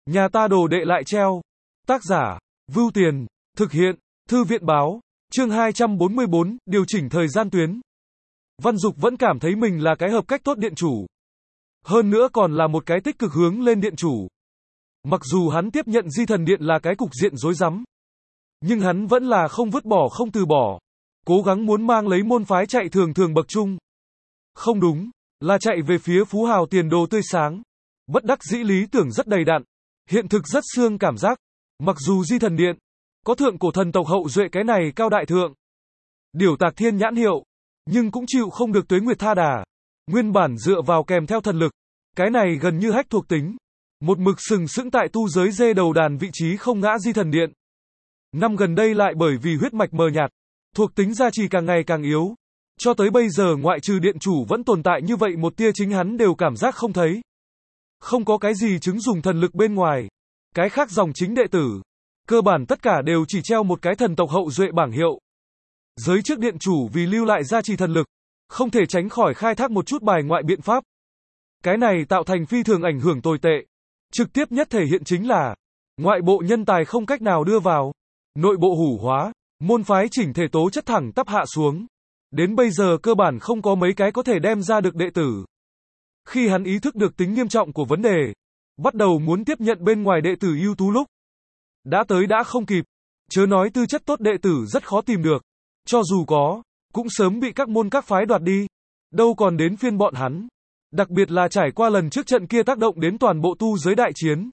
Nhà ta đồ đệ lại treo. Tác giả, Vưu Tiền, thực hiện, Thư viện báo, chương 244, điều chỉnh thời gian tuyến. Văn Dục vẫn cảm thấy mình là cái hợp cách tốt điện chủ. Hơn nữa còn là một cái tích cực hướng lên điện chủ. Mặc dù hắn tiếp nhận Di Thần Điện là cái cục diện rối rắm, nhưng hắn vẫn là không vứt bỏ không từ bỏ. Cố gắng muốn mang lấy môn phái chạy thường thường bậc trung. Không đúng, là chạy về phía phú hào tiền đồ tươi sáng. Bất đắc dĩ lý tưởng rất đầy đặn, hiện thực rất xương cảm giác. Mặc dù Di Thần Điện có thượng cổ thần tộc hậu duệ cái này cao đại thượng, điểu tạc thiên nhãn hiệu, nhưng cũng chịu không được Tuế Nguyệt Tha Đà. Nguyên bản dựa vào kèm theo thần lực, cái này gần như hách thuộc tính, một mực sừng sững tại tu giới dê đầu đàn vị trí không ngã Di Thần Điện. Năm gần đây lại bởi vì huyết mạch mờ nhạt, thuộc tính gia trì càng ngày càng yếu, cho tới bây giờ ngoại trừ điện chủ vẫn tồn tại như vậy một tia chính hắn đều cảm giác không thấy. Không có cái gì chứng dùng thần lực bên ngoài, cái khác dòng chính đệ tử, cơ bản tất cả đều chỉ treo một cái thần tộc hậu duệ bảng hiệu. Giới trước điện chủ vì lưu lại gia trì thần lực, không thể tránh khỏi khai thác một chút bài ngoại biện pháp. Cái này tạo thành phi thường ảnh hưởng tồi tệ. Trực tiếp nhất thể hiện chính là ngoại bộ nhân tài không cách nào đưa vào, nội bộ hủ hóa, môn phái chỉnh thể tố chất thẳng tắp hạ xuống. Đến bây giờ cơ bản không có mấy cái có thể đem ra được đệ tử. Khi hắn ý thức được tính nghiêm trọng của vấn đề, bắt đầu muốn tiếp nhận bên ngoài đệ tử ưu tú lúc, đã tới đã không kịp. Chớ nói tư chất tốt đệ tử rất khó tìm được, cho dù có, cũng sớm bị các môn các phái đoạt đi, đâu còn đến phiên bọn hắn. Đặc biệt là trải qua lần trước trận kia tác động đến toàn bộ tu giới đại chiến,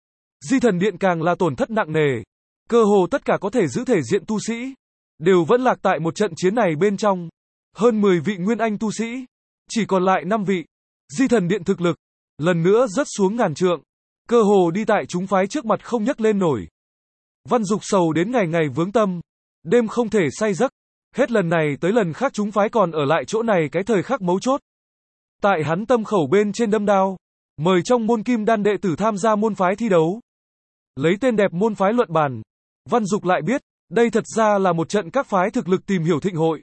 Di Thần Điện càng là tổn thất nặng nề. Cơ hồ tất cả có thể giữ thể diện tu sĩ đều vẫn lạc tại một trận chiến này bên trong. Hơn 10 vị nguyên anh tu sĩ, chỉ còn lại 5 vị. Di Thần Điện thực lực lần nữa rớt xuống ngàn trượng, cơ hồ đi tại chúng phái trước mặt không nhấc lên nổi. Văn Dục sầu đến ngày ngày vướng tâm, đêm không thể say giấc. Hết lần này tới lần khác chúng phái còn ở lại chỗ này cái thời khắc mấu chốt. Tại hắn tâm khẩu bên trên đâm đao, mời trong môn kim đan đệ tử tham gia môn phái thi đấu. Lấy tên đẹp môn phái luận bàn, Văn Dục lại biết, đây thật ra là một trận các phái thực lực tìm hiểu thịnh hội.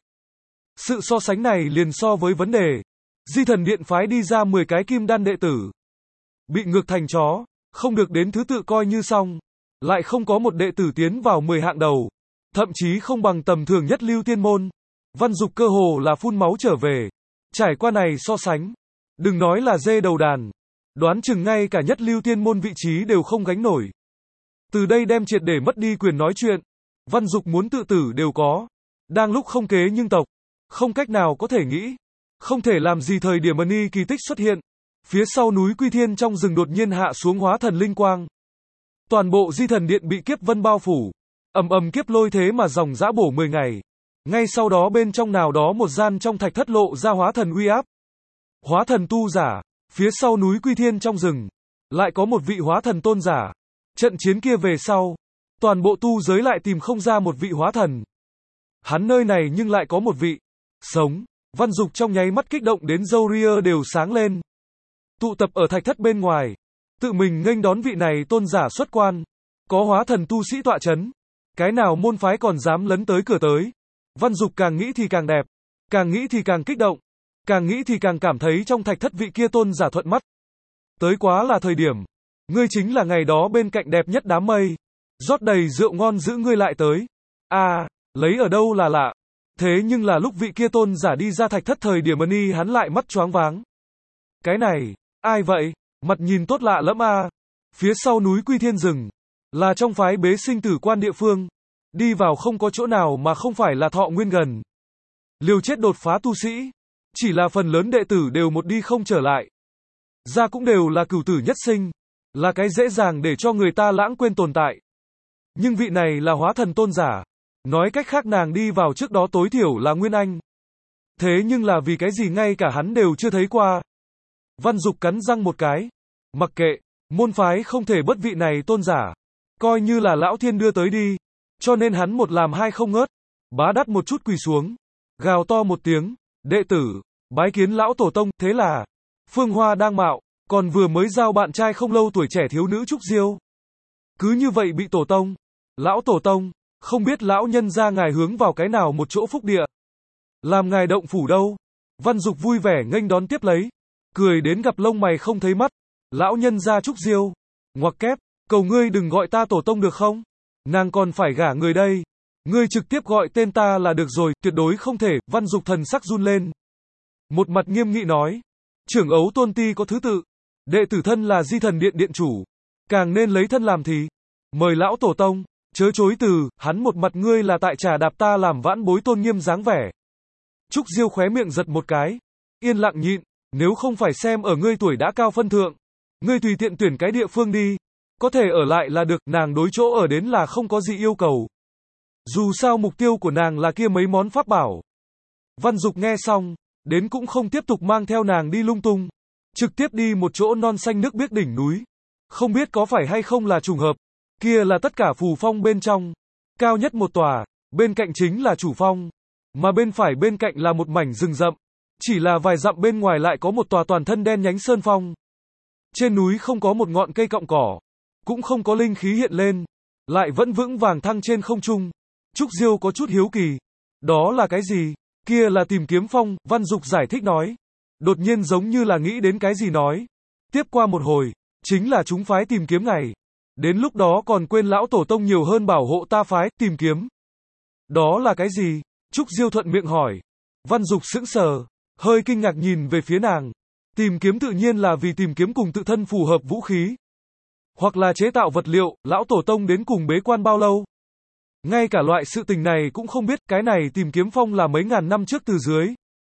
Sự so sánh này liền so với vấn đề, Di Thần Điện phái đi ra 10 cái kim đan đệ tử, bị ngược thành chó, không được đến thứ tự coi như xong, lại không có một đệ tử tiến vào 10 hạng đầu, thậm chí không bằng tầm thường nhất lưu tiên môn. Văn Dục cơ hồ là phun máu trở về. Trải qua này so sánh, đừng nói là dê đầu đàn, đoán chừng ngay cả nhất lưu tiên môn vị trí đều không gánh nổi. Từ đây đem triệt để mất đi quyền nói chuyện. Văn Dục muốn tự tử đều có. Đang lúc không kế nhưng tộc, không cách nào có thể nghĩ, không thể làm gì thời điểm Mani kỳ tích xuất hiện. Phía sau núi Quy Thiên trong rừng đột nhiên hạ xuống hóa thần linh quang. Toàn bộ Di Thần Điện bị kiếp vân bao phủ, ầm ầm kiếp lôi thế mà dòng dã bổ 10 ngày. Ngay sau đó bên trong nào đó một gian trong thạch thất lộ ra hóa thần uy áp. Hóa thần tu giả, phía sau núi Quy Thiên trong rừng, lại có một vị hóa thần tôn giả. Trận chiến kia về sau, toàn bộ tu giới lại tìm không ra một vị hóa thần. Hắn nơi này nhưng lại có một vị sống. Văn Dục trong nháy mắt kích động đến râu ria đều sáng lên. Tụ tập ở thạch thất bên ngoài, tự mình nghênh đón vị này tôn giả xuất quan. Có hóa thần tu sĩ tọa chấn, cái nào môn phái còn dám lấn tới cửa tới. Văn Dục càng nghĩ thì càng đẹp, càng nghĩ thì càng kích động, càng nghĩ thì càng cảm thấy trong thạch thất vị kia tôn giả thuận mắt. Tới quá là thời điểm, ngươi chính là ngày đó bên cạnh đẹp nhất đám mây, rót đầy rượu ngon giữ ngươi lại tới. Lấy ở đâu là lạ. Thế nhưng là lúc vị kia tôn giả đi ra thạch thất thời điểm Mani hắn lại mắt choáng váng. Cái này, ai vậy? Mặt nhìn tốt lạ lẫm a. Phía sau núi Quy Thiên rừng, là trong phái bế sinh tử quan địa phương. Đi vào không có chỗ nào mà không phải là thọ nguyên gần. Liều chết đột phá tu sĩ. Chỉ là phần lớn đệ tử đều một đi không trở lại. Ra cũng đều là cửu tử nhất sinh. Là cái dễ dàng để cho người ta lãng quên tồn tại. Nhưng vị này là hóa thần tôn giả. Nói cách khác nàng đi vào trước đó tối thiểu là Nguyên Anh. Thế nhưng là vì cái gì ngay cả hắn đều chưa thấy qua. Văn Dục cắn răng một cái. Mặc kệ, môn phái không thể bất vị này tôn giả. Coi như là lão thiên đưa tới đi. Cho nên hắn một làm hai không ngớt. Bá đắt một chút quỳ xuống. Gào to một tiếng. Đệ tử, bái kiến lão tổ tông. Thế là, Phương Hoa đang mạo, còn vừa mới giao bạn trai không lâu tuổi trẻ thiếu nữ Trúc Diêu. Cứ như vậy bị tổ tông. Lão tổ tông, không biết lão nhân gia ngài hướng vào cái nào một chỗ phúc địa. Làm ngài động phủ đâu. Văn Dục vui vẻ nghênh đón tiếp lấy. Cười đến gặp lông mày không thấy mắt. Lão nhân gia Trúc Diêu. Ngoặc kép, Cầu ngươi đừng gọi ta tổ tông được không? Nàng còn phải gả người đây. Ngươi trực tiếp gọi tên ta là được rồi, tuyệt đối không thể. Văn Dục thần sắc run lên. Một mặt nghiêm nghị nói. Trưởng ấu tôn ti có thứ tự. Đệ tử thân là Di Thần Điện điện chủ. Càng nên lấy thân làm thì. Mời lão tổ tông. Chớ chối từ, hắn một mặt ngươi là tại trà đạp ta làm vãn bối tôn nghiêm dáng vẻ. Trúc Diêu khóe miệng giật một cái. Yên lặng nhịn. Nếu không phải xem ở ngươi tuổi đã cao phân thượng. Ngươi tùy tiện tuyển cái địa phương đi. Có thể ở lại là được, nàng đối chỗ ở đến là không có gì yêu cầu. Dù sao mục tiêu của nàng là kia mấy món pháp bảo. Văn Dục nghe xong, đến cũng không tiếp tục mang theo nàng đi lung tung. Trực tiếp đi một chỗ non xanh nước biếc đỉnh núi. Không biết có phải hay không là trùng hợp. Kia là tất cả phù phong bên trong. Cao nhất một tòa, bên cạnh chính là chủ phong. Mà bên phải bên cạnh là một mảnh rừng rậm. Chỉ là vài dặm bên ngoài lại có một tòa toàn thân đen nhánh sơn phong. Trên núi không có một ngọn cây cọng cỏ. Cũng không có linh khí hiện lên. Lại vẫn vững vàng thăng trên không trung. Trúc Diêu có chút hiếu kỳ. Đó là cái gì? Kia là tìm kiếm phong, Văn Dục giải thích nói. Đột nhiên giống như là nghĩ đến cái gì nói. Tiếp qua một hồi, chính là chúng phái tìm kiếm ngày. Đến lúc đó còn quên lão tổ tông nhiều hơn bảo hộ ta phái, tìm kiếm. Đó là cái gì? Trúc Diêu thuận miệng hỏi. Văn Dục sững sờ, hơi kinh ngạc nhìn về phía nàng. Tìm kiếm tự nhiên là vì tìm kiếm cùng tự thân phù hợp vũ khí. Hoặc là chế tạo vật liệu, lão tổ tông đến cùng bế quan bao lâu? Ngay cả loại sự tình này cũng không biết, cái này tìm kiếm phong là mấy ngàn năm trước từ dưới.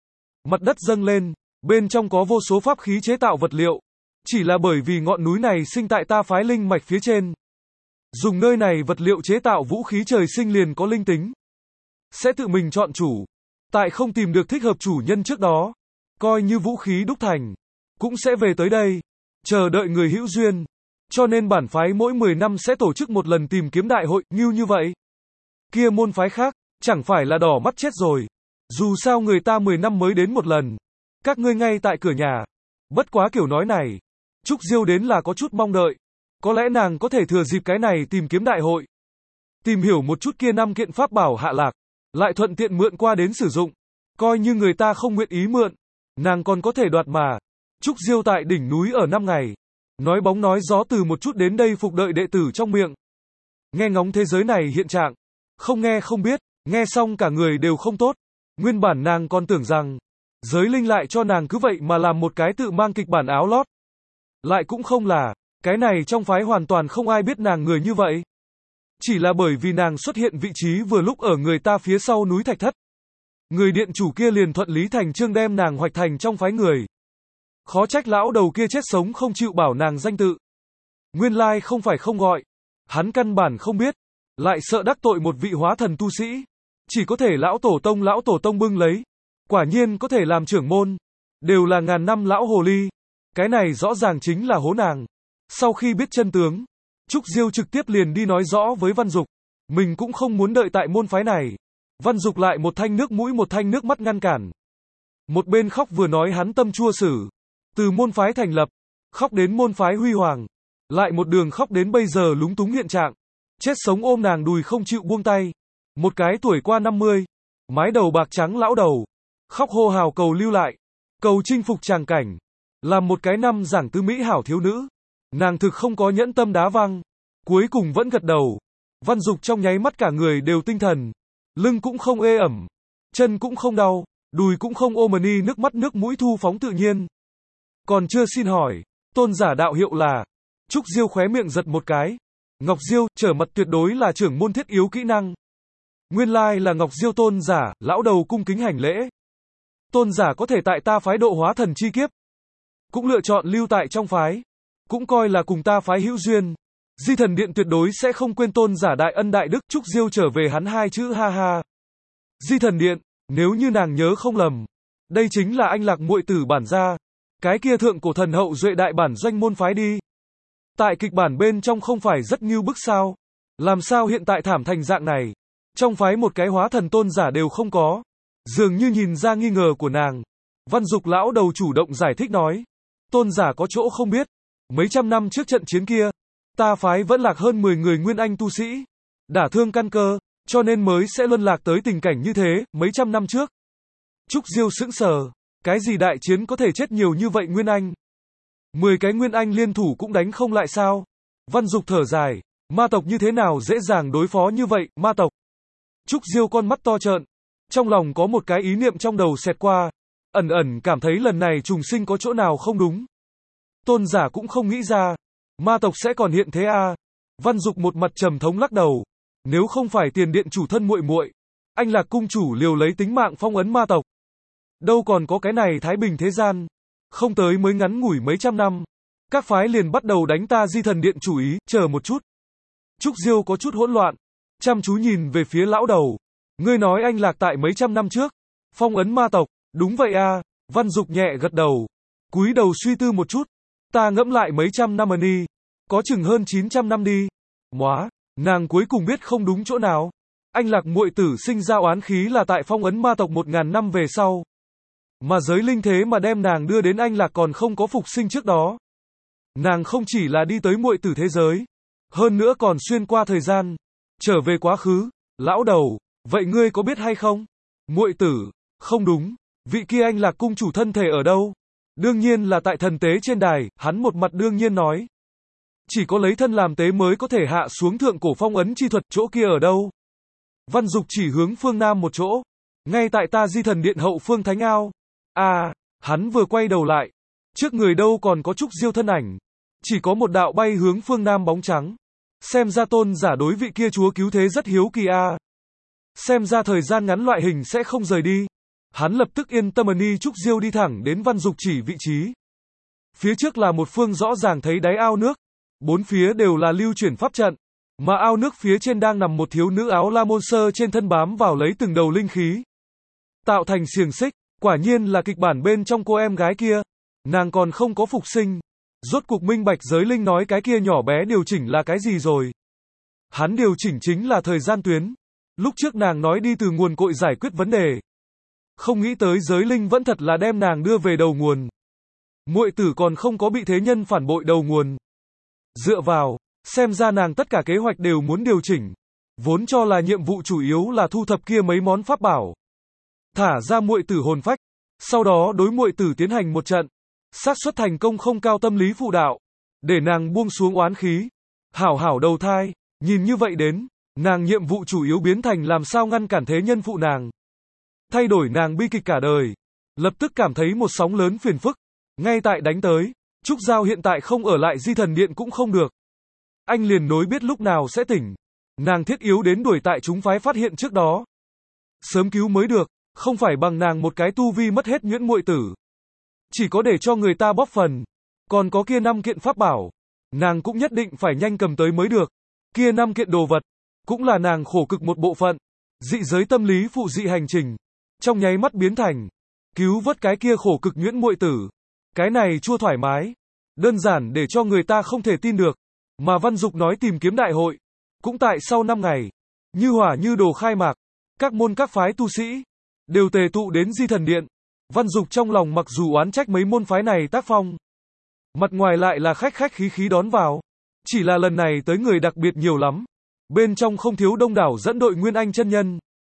Mặt đất dâng lên, bên trong có vô số pháp khí chế tạo vật liệu. Chỉ là bởi vì ngọn núi này sinh tại ta phái linh mạch phía trên. Dùng nơi này vật liệu chế tạo vũ khí trời sinh liền có linh tính. Sẽ tự mình chọn chủ. Tại không tìm được thích hợp chủ nhân trước đó. Coi như vũ khí đúc thành. Cũng sẽ về tới đây. Chờ đợi người hữu duyên. Cho nên bản phái mỗi 10 năm sẽ tổ chức một lần tìm kiếm đại hội, như vậy. Kia môn phái khác, chẳng phải là đỏ mắt chết rồi. Dù sao người ta 10 năm mới đến một lần. Các ngươi ngay tại cửa nhà. Bất quá kiểu nói này. Trúc Diêu đến là có chút mong đợi. Có lẽ nàng có thể thừa dịp cái này tìm kiếm đại hội. Tìm hiểu một chút kia 5 kiện pháp bảo hạ lạc. Lại thuận tiện mượn qua đến sử dụng. Coi như người ta không nguyện ý mượn. Nàng còn có thể đoạt mà. Trúc Diêu tại đỉnh núi ở 5 ngày. Nói bóng nói gió từ một chút đến đây phục đợi đệ tử trong miệng. Nghe ngóng thế giới này hiện trạng. Không nghe không biết. Nghe xong cả người đều không tốt. Nguyên bản nàng còn tưởng rằng. Giới linh lại cho nàng cứ vậy mà làm một cái tự mang kịch bản áo lót. Lại cũng không là. Cái này trong phái hoàn toàn không ai biết nàng người như vậy. Chỉ là bởi vì nàng xuất hiện vị trí vừa lúc ở người ta phía sau núi Thạch Thất. Người điện chủ kia liền thuận lý thành chương đem nàng hoạch thành trong phái người. Khó trách lão đầu kia chết sống không chịu bảo nàng danh tự. Nguyên lai không phải không gọi. Hắn căn bản không biết. Lại sợ đắc tội một vị hóa thần tu sĩ. Chỉ có thể lão tổ tông bưng lấy. Quả nhiên có thể làm trưởng môn. Đều là ngàn năm lão hồ ly. Cái này rõ ràng chính là hố nàng. Sau khi biết chân tướng, Trúc Diêu trực tiếp liền đi nói rõ với Văn Dục. Mình cũng không muốn đợi tại môn phái này. Văn Dục lại một thanh nước mũi một thanh nước mắt ngăn cản. Một bên khóc vừa nói hắn tâm chua xử. Từ môn phái thành lập, khóc đến môn phái huy hoàng. Lại một đường khóc đến bây giờ lúng túng hiện trạng. Chết sống ôm nàng đùi không chịu buông tay. Một cái tuổi qua 50. Mái đầu bạc trắng lão đầu. Khóc hô hào cầu lưu lại. Cầu chinh phục tràng cảnh. Làm một cái năm giảng tứ mỹ hảo thiếu nữ. Nàng thực không có nhẫn tâm đá văng. Cuối cùng vẫn gật đầu. Văn Dục trong nháy mắt cả người đều tinh thần. Lưng cũng không ê ẩm. Chân cũng không đau. Đùi cũng không ôm ni nước mắt nước mũi thu phóng tự nhiên. Còn chưa xin hỏi. Tôn giả đạo hiệu là. Trúc Diêu khóe miệng giật một cái. Ngọc Diêu, trở mặt tuyệt đối là trưởng môn thiết yếu kỹ năng. Nguyên lai là Ngọc Diêu tôn giả, lão đầu cung kính hành lễ. Tôn giả có thể tại ta phái độ hóa thần chi kiếp. Cũng lựa chọn lưu tại trong phái. Cũng coi là cùng ta phái hữu duyên. Di Thần Điện tuyệt đối sẽ không quên tôn giả đại ân đại đức. Trúc Diêu trở về hắn hai chữ ha ha. Di Thần Điện, nếu như nàng nhớ không lầm. Đây chính là anh Lạc muội tử bản gia. Cái kia thượng cổ thần hậu duệ đại bản doanh môn phái đi. Tại kịch bản bên trong không phải rất ngưu bức sao. Làm sao hiện tại thảm thành dạng này. Trong phái một cái hóa thần tôn giả đều không có. Dường như nhìn ra nghi ngờ của nàng. Văn Dục lão đầu chủ động giải thích nói. Tôn giả có chỗ không biết. Mấy trăm năm trước trận chiến kia. Ta phái vẫn lạc hơn 10 người nguyên anh tu sĩ. Đả thương căn cơ. Cho nên mới sẽ luân lạc tới tình cảnh như thế. Mấy trăm năm trước. Trúc Diêu sững sờ. Cái gì đại chiến có thể chết nhiều như vậy nguyên anh? 10 cái nguyên anh liên thủ cũng đánh không lại sao? Văn Dục thở dài, ma tộc như thế nào dễ dàng đối phó như vậy, ma tộc. Trúc Diêu con mắt to trợn, trong lòng có một cái ý niệm trong đầu xẹt qua, ẩn ẩn cảm thấy lần này trùng sinh có chỗ nào không đúng. Tôn giả cũng không nghĩ ra, ma tộc sẽ còn hiện thế à. Văn Dục một mặt trầm thống lắc đầu, nếu không phải tiền điện chủ thân muội muội, anh Lạc cung chủ liều lấy tính mạng phong ấn ma tộc. Đâu còn có cái này thái bình thế gian, không tới mới ngắn ngủi mấy trăm năm, các phái liền bắt đầu đánh ta Di Thần Điện chủ ý, chờ một chút. Trúc Diêu có chút hỗn loạn, chăm chú nhìn về phía lão đầu. Ngươi nói anh Lạc tại mấy trăm năm trước, phong ấn ma tộc, đúng vậy à, Văn Dục nhẹ gật đầu, cúi đầu suy tư một chút, ta ngẫm lại mấy trăm năm đi, có chừng hơn 900 năm đi. Móa, nàng cuối cùng biết không đúng chỗ nào. Anh Lạc muội tử sinh ra oán khí là tại phong ấn ma tộc 1000 năm về sau. Mà giới linh thế mà đem nàng đưa đến anh Lạc còn không có phục sinh trước đó. Nàng không chỉ là đi tới muội tử thế giới, hơn nữa còn xuyên qua thời gian, trở về quá khứ. Lão đầu, vậy ngươi có biết hay không? Muội tử, không đúng, vị kia anh Lạc cung chủ thân thể ở đâu? Đương nhiên là tại thần tế trên đài, hắn một mặt đương nhiên nói. Chỉ có lấy thân làm tế mới có thể hạ xuống thượng cổ phong ấn chi thuật, chỗ kia ở đâu? Văn Dục chỉ hướng phương Nam một chỗ, ngay tại ta Di Thần Điện hậu phương Thánh Ao. À, hắn vừa quay đầu lại, trước người đâu còn có Trúc Diêu thân ảnh, chỉ có một đạo bay hướng phương Nam bóng trắng. Xem ra tôn giả đối vị kia chúa cứu thế rất hiếu kỳ à. Xem ra thời gian ngắn loại hình sẽ không rời đi. Hắn lập tức yên tâm đi. Trúc Diêu đi thẳng đến Văn Dục chỉ vị trí. Phía trước là một phương rõ ràng thấy đáy ao nước, bốn phía đều là lưu chuyển pháp trận, mà ao nước phía trên đang nằm một thiếu nữ áo la môn sơ trên thân bám vào lấy từng đầu linh khí, tạo thành xiềng xích. Quả nhiên là kịch bản bên trong cô em gái kia, nàng còn không có phục sinh. Rốt cuộc minh bạch giới linh nói cái kia nhỏ bé điều chỉnh là cái gì rồi. Hắn điều chỉnh chính là thời gian tuyến. Lúc trước nàng nói đi từ nguồn cội giải quyết vấn đề, không nghĩ tới giới linh vẫn thật là đem nàng đưa về đầu nguồn. Muội tử còn không có bị thế nhân phản bội đầu nguồn. Dựa vào, xem ra nàng tất cả kế hoạch đều muốn điều chỉnh. Vốn cho là nhiệm vụ chủ yếu là thu thập kia mấy món pháp bảo, thả ra muội tử hồn phách, sau đó đối muội tử tiến hành một trận. Xác suất thành công không cao, tâm lý phụ đạo, để nàng buông xuống oán khí, hảo hảo đầu thai. Nhìn như vậy đến, nàng nhiệm vụ chủ yếu biến thành làm sao ngăn cản thế nhân phụ nàng, thay đổi nàng bi kịch cả đời. Lập tức cảm thấy một sóng lớn phiền phức, ngay tại đánh tới. Trúc Giao hiện tại không ở lại Di Thần Điện cũng không được. Anh liền nối biết lúc nào sẽ tỉnh. Nàng thiết yếu đến đuổi tại chúng phái phát hiện trước đó, sớm cứu mới được, không phải bằng nàng một cái tu vi mất hết nhuyễn muội tử, chỉ có để cho người ta bóp phần. Còn có kia 5 kiện pháp bảo, nàng cũng nhất định phải nhanh cầm tới mới được. Kia 5 kiện đồ vật, cũng là nàng khổ cực một bộ phận. Dị giới tâm lý phụ dị hành trình, trong nháy mắt biến thành cứu vớt cái kia khổ cực nhuyễn muội tử. Cái này chua thoải mái, đơn giản để cho người ta không thể tin được. Mà Văn Dục nói tìm kiếm đại hội, cũng tại sau 5 ngày, như hỏa như đồ khai mạc, các môn các phái tu sĩ đều tề tụ đến Di Thần Điện. Văn Dục trong lòng mặc dù oán trách mấy môn phái này tác phong, mặt ngoài lại là khách khách khí khí đón vào. Chỉ là lần này tới người đặc biệt nhiều lắm, bên trong không thiếu đông đảo dẫn đội Nguyên Anh chân nhân.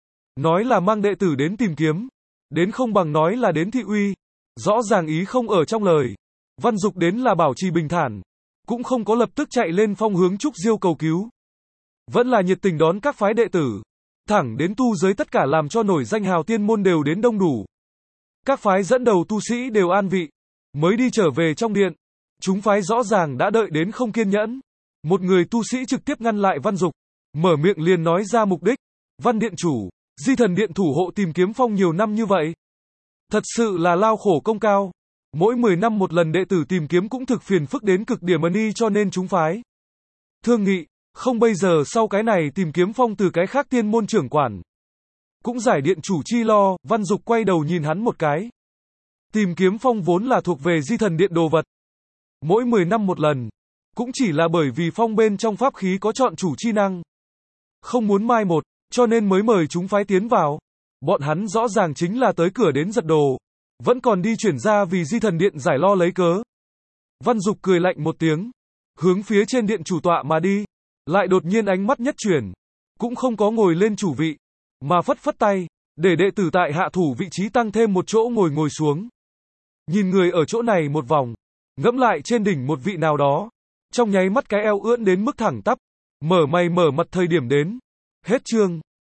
Nói là mang đệ tử đến tìm kiếm, đến không bằng nói là đến thị uy. Rõ ràng ý không ở trong lời. Văn Dục đến là bảo trì bình thản, cũng không có lập tức chạy lên phong hướng Trúc Diêu cầu cứu, vẫn là nhiệt tình đón các phái đệ tử, thẳng đến tu giới tất cả làm cho nổi danh hào tiên môn đều đến đông đủ. Các phái dẫn đầu tu sĩ đều an vị, mới đi trở về trong điện. Chúng phái rõ ràng đã đợi đến không kiên nhẫn. Một người tu sĩ trực tiếp ngăn lại Văn Dục, mở miệng liền nói ra mục đích. Văn điện chủ, Di Thần Điện thủ hộ tìm kiếm phong nhiều năm như vậy, thật sự là lao khổ công cao. Mỗi 10 năm một lần đệ tử tìm kiếm cũng thực phiền phức đến cực điểm đi, cho nên chúng phái thương nghị, không bây giờ sau cái này tìm kiếm phong từ cái khác tiên môn trưởng quản, cũng giải điện chủ chi lo. Văn Dục quay đầu nhìn hắn một cái. Tìm kiếm phong vốn là thuộc về Di Thần Điện đồ vật, mỗi 10 năm một lần, cũng chỉ là bởi vì phong bên trong pháp khí có chọn chủ chi năng, không muốn mai một, cho nên mới mời chúng phái tiến vào. Bọn hắn rõ ràng chính là tới cửa đến giật đồ, vẫn còn đi chuyển ra vì Di Thần Điện giải lo lấy cớ. Văn Dục cười lạnh một tiếng, hướng phía trên điện chủ tọa mà đi, lại đột nhiên ánh mắt nhất chuyển, cũng không có ngồi lên chủ vị, mà phất phất tay, để đệ tử tại hạ thủ vị trí tăng thêm một chỗ ngồi xuống. Nhìn người ở chỗ này một vòng, ngẫm lại trên đỉnh một vị nào đó, Trong nháy mắt cái eo ưỡn đến mức thẳng tắp. Mở mày mở mặt thời điểm đến. Hết chương.